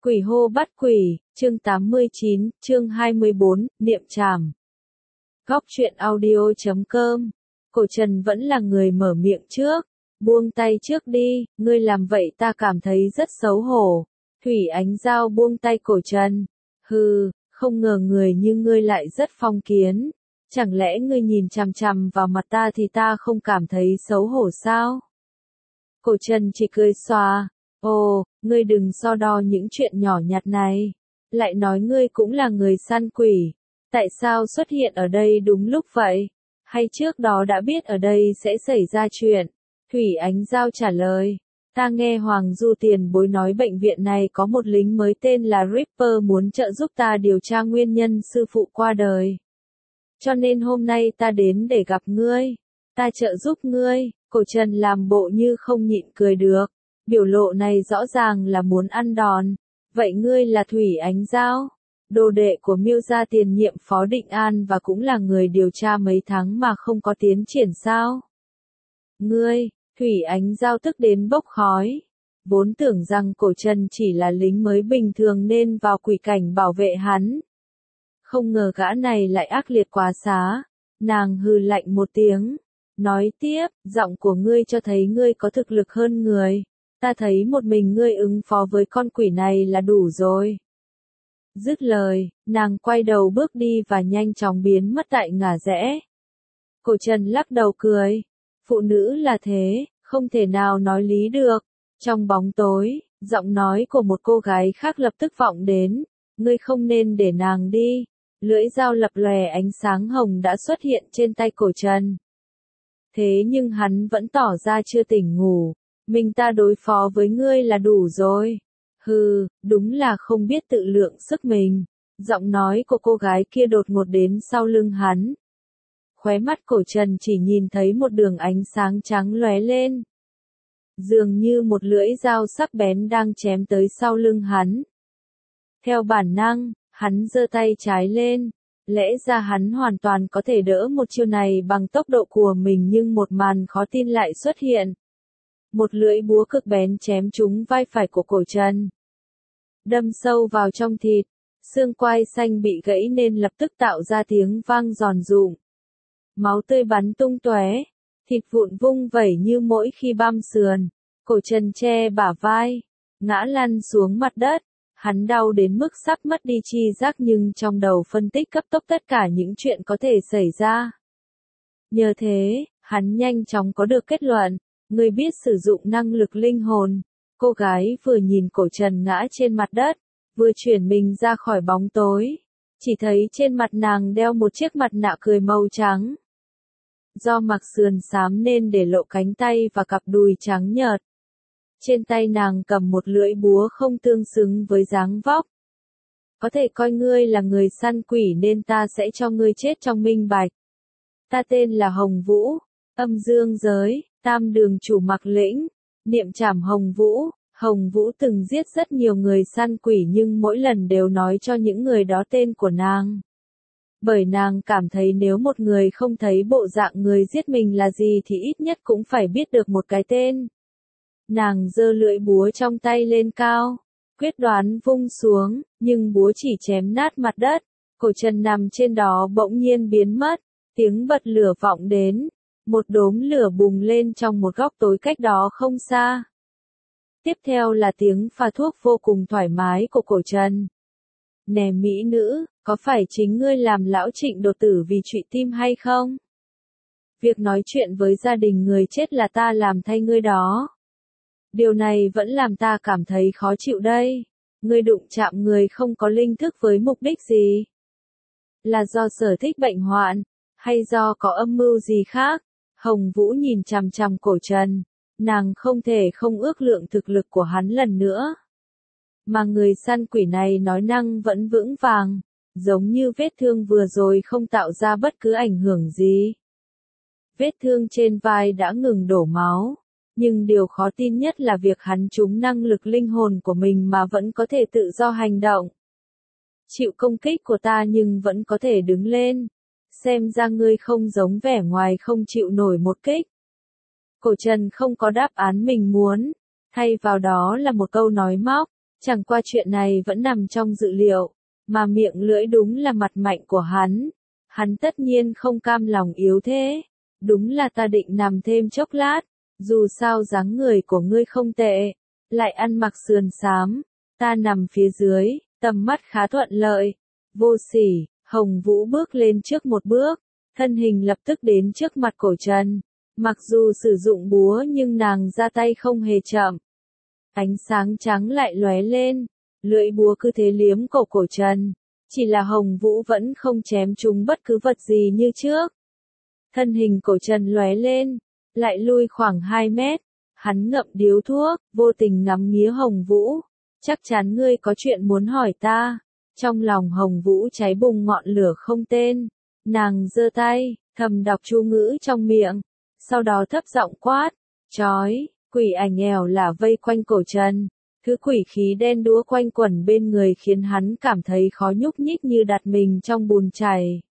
Quỷ hô bắt quỷ, chương 89, chương 24, niệm trảm. Góc truyện audio.com. Cổ Trần vẫn là người mở miệng trước. Buông tay trước đi, ngươi làm vậy ta cảm thấy rất xấu hổ. Thủy Ánh Giao buông tay Cổ Trần. Hừ, không ngờ người như ngươi lại rất phong kiến. Chẳng lẽ ngươi nhìn chằm chằm vào mặt ta thì ta không cảm thấy xấu hổ sao? Cổ Trần chỉ cười xòa. Ồ, ngươi đừng so đo những chuyện nhỏ nhặt này. Lại nói ngươi cũng là người săn quỷ. Tại sao xuất hiện ở đây đúng lúc vậy? Hay trước đó đã biết ở đây sẽ xảy ra chuyện? Thủy Ánh Giao trả lời. Ta nghe Hoàng Du tiền bối nói bệnh viện này có một lính mới tên là Ripper muốn trợ giúp ta điều tra nguyên nhân sư phụ qua đời. Cho nên hôm nay ta đến để gặp ngươi. Ta trợ giúp ngươi. Cổ Trần làm bộ như không nhịn cười được. Biểu lộ này rõ ràng là muốn ăn đòn. Vậy ngươi là Thủy Ánh Giao, đồ đệ của Miêu gia tiền nhiệm Phó Định An và cũng là người điều tra mấy tháng mà không có tiến triển sao? Ngươi, Thủy Ánh Giao tức đến bốc khói. Vốn tưởng rằng Cổ Trần chỉ là lính mới bình thường nên vào quỷ cảnh bảo vệ hắn. Không ngờ gã này lại ác liệt quá xá. Nàng hừ lạnh một tiếng. Nói tiếp, giọng của ngươi cho thấy ngươi có thực lực hơn người. Ta thấy một mình ngươi ứng phó với con quỷ này là đủ rồi. Dứt lời, nàng quay đầu bước đi và nhanh chóng biến mất tại ngả rẽ. Cổ Trần lắc đầu cười. Phụ nữ là thế, không thể nào nói lý được. Trong bóng tối, giọng nói của một cô gái khác lập tức vọng đến. Ngươi không nên để nàng đi. Lưỡi dao lập lòe ánh sáng hồng đã xuất hiện trên tay Cổ Trần. Thế nhưng hắn vẫn tỏ ra chưa tỉnh ngủ. Mình ta đối phó với ngươi là đủ rồi. Hừ, đúng là không biết tự lượng sức mình. Giọng nói của cô gái kia đột ngột đến sau lưng hắn. Khóe mắt Cổ Trần chỉ nhìn thấy một đường ánh sáng trắng lóe lên. Dường như một lưỡi dao sắc bén đang chém tới sau lưng hắn. Theo bản năng, hắn giơ tay trái lên. Lẽ ra hắn hoàn toàn có thể đỡ một chiêu này bằng tốc độ của mình nhưng một màn khó tin lại xuất hiện. Một lưỡi búa cực bén chém trúng vai phải của Cổ Trần. Đâm sâu vào trong thịt, xương quai xanh bị gãy nên lập tức tạo ra tiếng vang giòn rụm. Máu tươi bắn tung tóe, thịt vụn vung vẩy như mỗi khi băm sườn. Cổ Trần che bả vai, ngã lăn xuống mặt đất. Hắn đau đến mức sắp mất đi chi giác nhưng trong đầu phân tích cấp tốc tất cả những chuyện có thể xảy ra. Nhờ thế, hắn nhanh chóng có được kết luận. Người biết sử dụng năng lực linh hồn. Cô gái vừa nhìn Cổ Trần ngã trên mặt đất, vừa chuyển mình ra khỏi bóng tối. Chỉ thấy trên mặt nàng đeo một chiếc mặt nạ cười màu trắng. Do mặc sườn xám nên để lộ cánh tay và cặp đùi trắng nhợt. Trên tay nàng cầm một lưỡi búa không tương xứng với dáng vóc. Có thể coi ngươi là người săn quỷ nên ta sẽ cho ngươi chết trong minh bạch. Ta tên là Hồng Vũ, âm dương giới. Tam đường chủ Mặc Lĩnh, niệm trảm Hồng Vũ. Hồng Vũ từng giết rất nhiều người săn quỷ nhưng mỗi lần đều nói cho những người đó tên của nàng. Bởi nàng cảm thấy nếu một người không thấy bộ dạng người giết mình là gì thì ít nhất cũng phải biết được một cái tên. Nàng giơ lưỡi búa trong tay lên cao, quyết đoán vung xuống, nhưng búa chỉ chém nát mặt đất. Cổ Trần nằm trên đó bỗng nhiên biến mất, tiếng bật lửa vọng đến. Một đốm lửa bùng lên trong một góc tối cách đó không xa. Tiếp theo là tiếng pha thuốc vô cùng thoải mái của Cổ Trần. Nè mỹ nữ, có phải chính ngươi làm lão Trịnh đột tử vì trụy tim hay không? Việc nói chuyện với gia đình người chết là ta làm thay ngươi đó. Điều này vẫn làm ta cảm thấy khó chịu đây. Ngươi đụng chạm người không có linh thức với mục đích gì? Là do sở thích bệnh hoạn, hay do có âm mưu gì khác? Hồng Vũ nhìn chằm chằm Cổ Trần, nàng không thể không ước lượng thực lực của hắn lần nữa. Mà người săn quỷ này nói năng vẫn vững vàng, giống như vết thương vừa rồi không tạo ra bất cứ ảnh hưởng gì. Vết thương trên vai đã ngừng đổ máu, nhưng điều khó tin nhất là việc hắn trúng năng lực linh hồn của mình mà vẫn có thể tự do hành động. Chịu công kích của ta nhưng vẫn có thể đứng lên. Xem ra ngươi không giống vẻ ngoài không chịu nổi một kích. Cổ Trần không có đáp án mình muốn, thay vào đó là một câu nói móc, Chẳng qua chuyện này vẫn nằm trong dự liệu, mà miệng lưỡi đúng là mặt mạnh của hắn. Hắn tất nhiên không cam lòng yếu thế. Đúng là ta định nằm thêm chốc lát, dù sao dáng người của ngươi không tệ, lại ăn mặc sườn xám, ta nằm phía dưới, tầm mắt khá thuận lợi. Vô sỉ, Hồng Vũ bước lên trước một bước, thân hình lập tức đến trước mặt Cổ Trần. Mặc dù sử dụng búa nhưng nàng ra tay không hề chậm. Ánh sáng trắng lại lóe lên, lưỡi búa cứ thế liếm cổ Cổ Trần. Chỉ là Hồng Vũ vẫn không chém trúng bất cứ vật gì như trước. Thân hình Cổ Trần lóe lên, lại lui khoảng 2 mét. Hắn ngậm điếu thuốc, vô tình ngắm nghía Hồng Vũ. Chắc chắn ngươi có chuyện muốn hỏi ta. Trong lòng Hồng Vũ cháy bùng ngọn lửa không tên. Nàng giơ tay, thầm đọc chú ngữ trong miệng. Sau đó thấp giọng quát, chói, quỷ ảnh ẻo là vây quanh Cổ Trần. Thứ quỷ khí đen đúa quanh quẩn bên người khiến hắn cảm thấy khó nhúc nhích như đặt mình trong bùn chảy.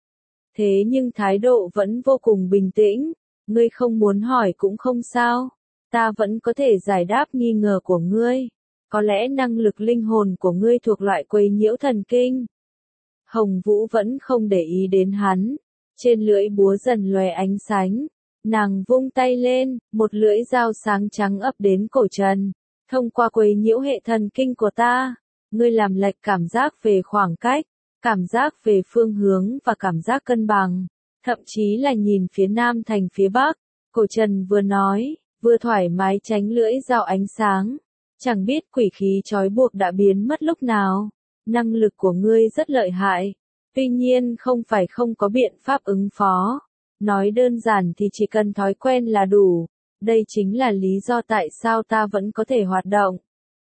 Thế nhưng thái độ vẫn vô cùng bình tĩnh. Ngươi không muốn hỏi cũng không sao. Ta vẫn có thể giải đáp nghi ngờ của ngươi. Có lẽ năng lực linh hồn của ngươi thuộc loại quấy nhiễu thần kinh. Hồng Vũ vẫn không để ý đến hắn. Trên lưỡi búa dần lóe ánh sáng. Nàng vung tay lên, một lưỡi dao sáng trắng ập đến Cổ Trần. Thông qua quấy nhiễu hệ thần kinh của ta, ngươi làm lệch cảm giác về khoảng cách, cảm giác về phương hướng và cảm giác cân bằng, thậm chí là nhìn phía nam thành phía bắc. Cổ Trần vừa nói, vừa thoải mái tránh lưỡi dao ánh sáng. Chẳng biết quỷ khí trói buộc đã biến mất lúc nào. Năng lực của ngươi rất lợi hại, tuy nhiên không phải không có biện pháp ứng phó. Nói đơn giản thì chỉ cần thói quen là đủ. Đây chính là lý do tại sao ta vẫn có thể hoạt động.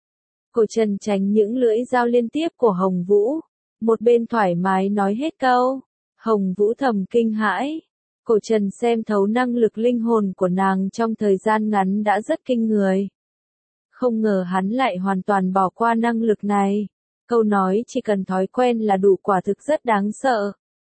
Cổ Trần tránh những lưỡi dao liên tiếp của Hồng Vũ. Một bên thoải mái nói hết câu. Hồng Vũ thầm kinh hãi. Cổ Trần xem thấu năng lực linh hồn của nàng trong thời gian ngắn đã rất kinh người. Không ngờ hắn lại hoàn toàn bỏ qua năng lực này. Câu nói chỉ cần thói quen là đủ quả thực rất đáng sợ.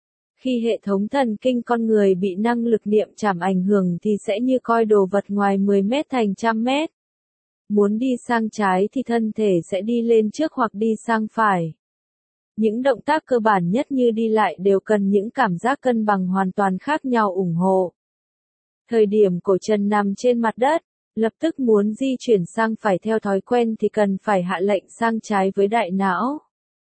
Khi hệ thống thần kinh con người bị năng lực niệm chảm ảnh hưởng thì sẽ như coi đồ vật ngoài 10 mét thành 100 mét. Muốn đi sang trái thì thân thể sẽ đi lên trước hoặc đi sang phải. Những động tác cơ bản nhất như đi lại đều cần những cảm giác cân bằng hoàn toàn khác nhau ủng hộ. Thời điểm Cổ Trần nằm trên mặt đất, lập tức muốn di chuyển sang phải theo thói quen thì cần phải hạ lệnh sang trái với đại não.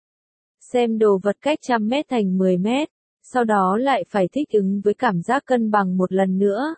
Xem đồ vật cách 100 mét thành 10 mét. Sau đó lại phải thích ứng với cảm giác cân bằng một lần nữa.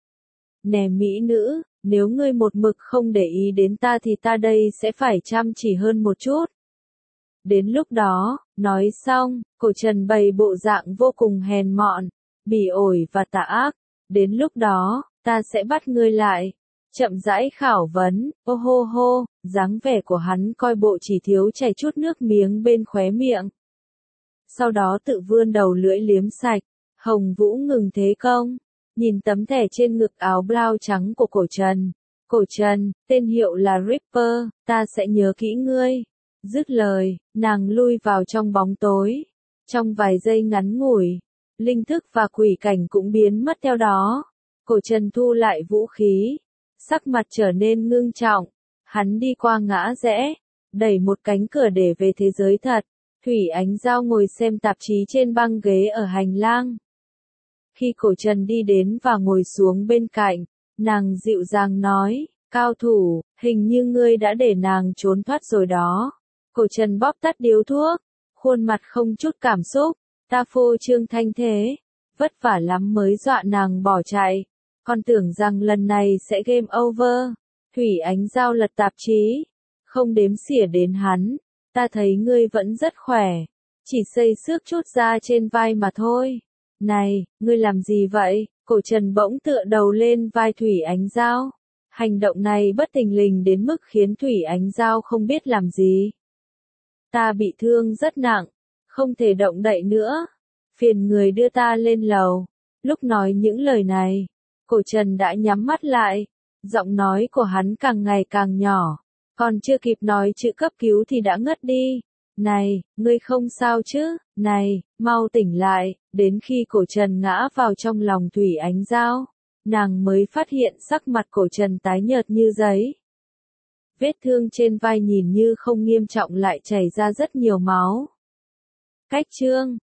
Nè mỹ nữ, nếu ngươi một mực không để ý đến ta thì ta đây sẽ phải chăm chỉ hơn một chút. Đến lúc đó, nói xong, Cổ Trần bày bộ dạng vô cùng hèn mọn, bỉ ổi và tà ác. Đến lúc đó, ta sẽ bắt ngươi lại. Chậm rãi khảo vấn, ô hô hô, dáng vẻ của hắn coi bộ chỉ thiếu chảy chút nước miếng bên khóe miệng. Sau đó tự vươn đầu lưỡi liếm sạch. Hồng Vũ ngừng thế công, nhìn tấm thẻ trên ngực áo blau trắng của Cổ Trần. Cổ Trần, tên hiệu là Ripper, ta sẽ nhớ kỹ ngươi. Dứt lời, nàng lui vào trong bóng tối. Trong vài giây ngắn ngủi, linh thức và quỷ cảnh cũng biến mất theo đó. Cổ Trần thu lại vũ khí, sắc mặt trở nên ngưng trọng. Hắn đi qua ngã rẽ, đẩy một cánh cửa để về thế giới thật. Thủy Ánh Giao ngồi xem tạp chí trên băng ghế ở hành lang. Khi Cổ Trần đi đến và ngồi xuống bên cạnh, nàng dịu dàng nói, cao thủ, hình như ngươi đã để nàng trốn thoát rồi đó. Cổ Trần bóp tắt điếu thuốc, khuôn mặt không chút cảm xúc, ta phô trương thanh thế, vất vả lắm mới dọa nàng bỏ chạy, còn tưởng rằng lần này sẽ game over. Thủy Ánh Giao lật tạp chí, không đếm xỉa đến hắn. Ta thấy ngươi vẫn rất khỏe, chỉ xây xước chút da trên vai mà thôi. Này, ngươi làm gì vậy? Cổ Trần bỗng tựa đầu lên vai Thủy Ánh Giao. Hành động này bất thình lình đến mức khiến Thủy Ánh Giao không biết làm gì. Ta bị thương rất nặng, không thể động đậy nữa. Phiền người đưa ta lên lầu. Lúc nói những lời này, Cổ Trần đã nhắm mắt lại. Giọng nói của hắn càng ngày càng nhỏ. Còn chưa kịp nói chữ cấp cứu thì đã ngất đi. Này, ngươi không sao chứ? Này, mau tỉnh lại. Đến khi Cổ Trần ngã vào trong lòng Thủy Ánh Giao, nàng mới phát hiện sắc mặt Cổ Trần tái nhợt như giấy. Vết thương trên vai nhìn như không nghiêm trọng lại chảy ra rất nhiều máu. Cách chương